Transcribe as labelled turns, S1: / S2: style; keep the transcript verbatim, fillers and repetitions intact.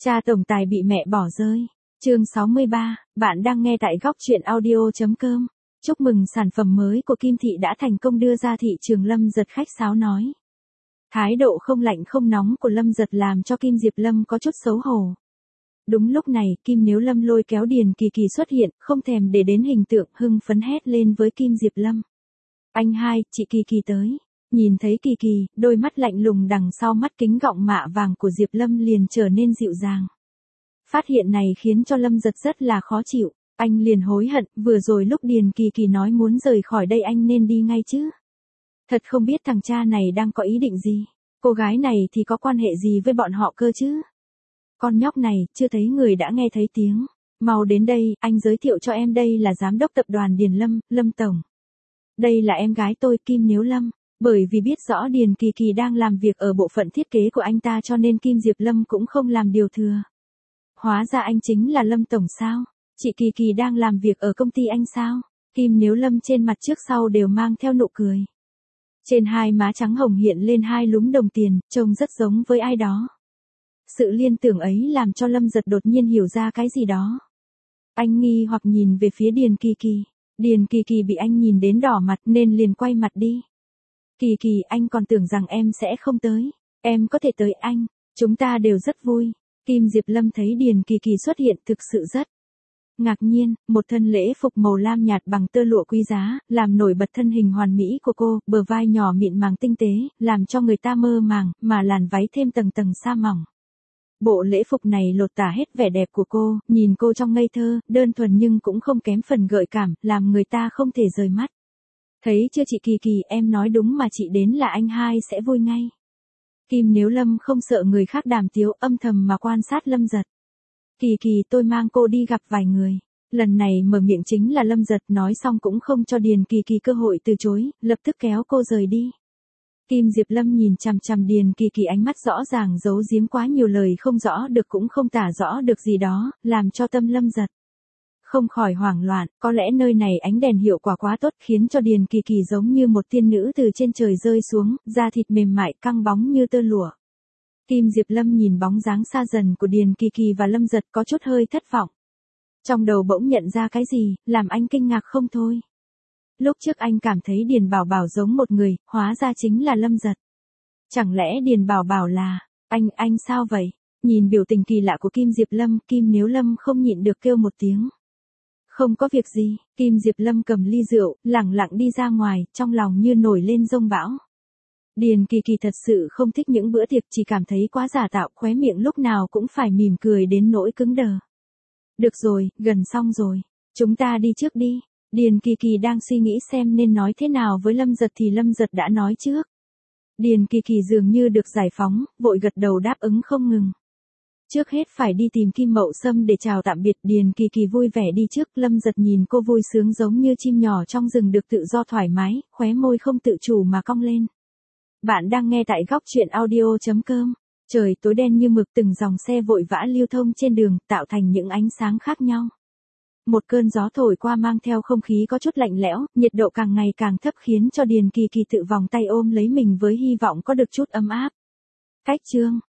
S1: Cha tổng tài bị mẹ bỏ rơi. Chương sáu mươi ba, bạn đang nghe tại góc truyện audio chấm com. Chúc mừng sản phẩm mới của Kim Thị đã thành công đưa ra thị trường, Lâm Giật khách sáo nói. Thái độ không lạnh không nóng của Lâm Giật làm cho Kim Diệp Lâm có chút xấu hổ. Đúng lúc này, Kim Nếu Lâm lôi kéo Điền Kỳ Kỳ xuất hiện, không thèm để đến hình tượng, hưng phấn hét lên với Kim Diệp Lâm. Anh hai, chị Kỳ Kỳ tới. Nhìn thấy Kỳ Kỳ, đôi mắt lạnh lùng đằng sau mắt kính gọng mạ vàng của Diệp Lâm liền trở nên dịu dàng. Phát hiện này khiến cho Lâm Giật rất là khó chịu, anh liền hối hận, vừa rồi lúc Điền Kỳ Kỳ nói muốn rời khỏi đây anh nên đi ngay chứ. Thật không biết thằng cha này đang có ý định gì, cô gái này thì có quan hệ gì với bọn họ cơ chứ. Con nhóc này, chưa thấy người đã nghe thấy tiếng. Mau đến đây, anh giới thiệu cho em, đây là giám đốc tập đoàn Điền Lâm, Lâm Tổng. Đây là em gái tôi, Kim Nếu Lâm. Bởi vì biết rõ Điền Kỳ Kỳ đang làm việc ở bộ phận thiết kế của anh ta cho nên Kim Diệp Lâm cũng không làm điều thừa. Hóa ra anh chính là Lâm Tổng sao? Chị Kỳ Kỳ đang làm việc ở công ty anh sao? Kim Nếu Lâm trên mặt trước sau đều mang theo nụ cười. Trên hai má trắng hồng hiện lên hai lúm đồng tiền, trông rất giống với ai đó. Sự liên tưởng ấy làm cho Lâm Giật đột nhiên hiểu ra cái gì đó. Anh nghi hoặc nhìn về phía Điền Kỳ Kỳ. Điền Kỳ Kỳ bị anh nhìn đến đỏ mặt nên liền quay mặt đi. Kỳ Kỳ, anh còn tưởng rằng em sẽ không tới. Em có thể tới anh, chúng ta đều rất vui. Kim Diệp Lâm thấy Điền Kỳ Kỳ xuất hiện thực sự rất ngạc nhiên, một thân lễ phục màu lam nhạt bằng tơ lụa quý giá, làm nổi bật thân hình hoàn mỹ của cô, bờ vai nhỏ mịn màng tinh tế, làm cho người ta mơ màng, mà làn váy thêm tầng tầng sa mỏng. Bộ lễ phục này lột tả hết vẻ đẹp của cô, nhìn cô trong ngây thơ, đơn thuần nhưng cũng không kém phần gợi cảm, làm người ta không thể rời mắt. Thấy chưa chị Kỳ Kỳ, em nói đúng mà, chị đến là anh hai sẽ vui ngay. Kim Nếu Lâm không sợ người khác đàm tiếu, âm thầm mà quan sát Lâm Giật. Kỳ Kỳ, tôi mang cô đi gặp vài người. Lần này mở miệng chính là Lâm Giật, nói xong cũng không cho Điền Kỳ Kỳ cơ hội từ chối, lập tức kéo cô rời đi. Kim Diệp Lâm nhìn chằm chằm Điền Kỳ Kỳ, ánh mắt rõ ràng giấu giếm quá nhiều, lời không rõ được cũng không tả rõ được gì đó, làm cho tâm Lâm Giật không khỏi hoảng loạn. Có lẽ nơi này ánh đèn hiệu quả quá tốt khiến cho Điền Kỳ Kỳ giống như một tiên nữ từ trên trời rơi xuống, da thịt mềm mại căng bóng như tơ lụa. Kim Diệp Lâm nhìn bóng dáng xa dần của Điền Kỳ Kỳ và Lâm Giật có chút hơi thất vọng. Trong đầu bỗng nhận ra cái gì, làm anh kinh ngạc không thôi. Lúc trước anh cảm thấy Điền Bảo Bảo giống một người, hóa ra chính là Lâm Giật. Chẳng lẽ Điền Bảo Bảo là anh, anh sao vậy? Nhìn biểu tình kỳ lạ của Kim Diệp Lâm, Kim Nếu Lâm không nhịn được kêu một tiếng. Không có việc gì, Kim Diệp Lâm cầm ly rượu, lẳng lặng đi ra ngoài, trong lòng như nổi lên giông bão. Điền Kỳ Kỳ thật sự không thích những bữa tiệc, chỉ cảm thấy quá giả tạo, khóe miệng lúc nào cũng phải mỉm cười đến nỗi cứng đờ. Được rồi, gần xong rồi, chúng ta đi trước đi. Điền Kỳ Kỳ đang suy nghĩ xem nên nói thế nào với Lâm Giật thì Lâm Giật đã nói trước. Điền Kỳ Kỳ dường như được giải phóng, vội gật đầu đáp ứng không ngừng. Trước hết phải đi tìm Kim Mậu Sâm để chào tạm biệt. Điền Kỳ Kỳ vui vẻ đi trước, Lâm Giật nhìn cô vui sướng giống như chim nhỏ trong rừng được tự do thoải mái, khóe môi không tự chủ mà cong lên. Bạn đang nghe tại góc truyện audio chấm com. Trời tối đen như mực, từng dòng xe vội vã lưu thông trên đường, tạo thành những ánh sáng khác nhau. Một cơn gió thổi qua mang theo không khí có chút lạnh lẽo, nhiệt độ càng ngày càng thấp khiến cho Điền Kỳ Kỳ tự vòng tay ôm lấy mình với hy vọng có được chút ấm áp. Cách chương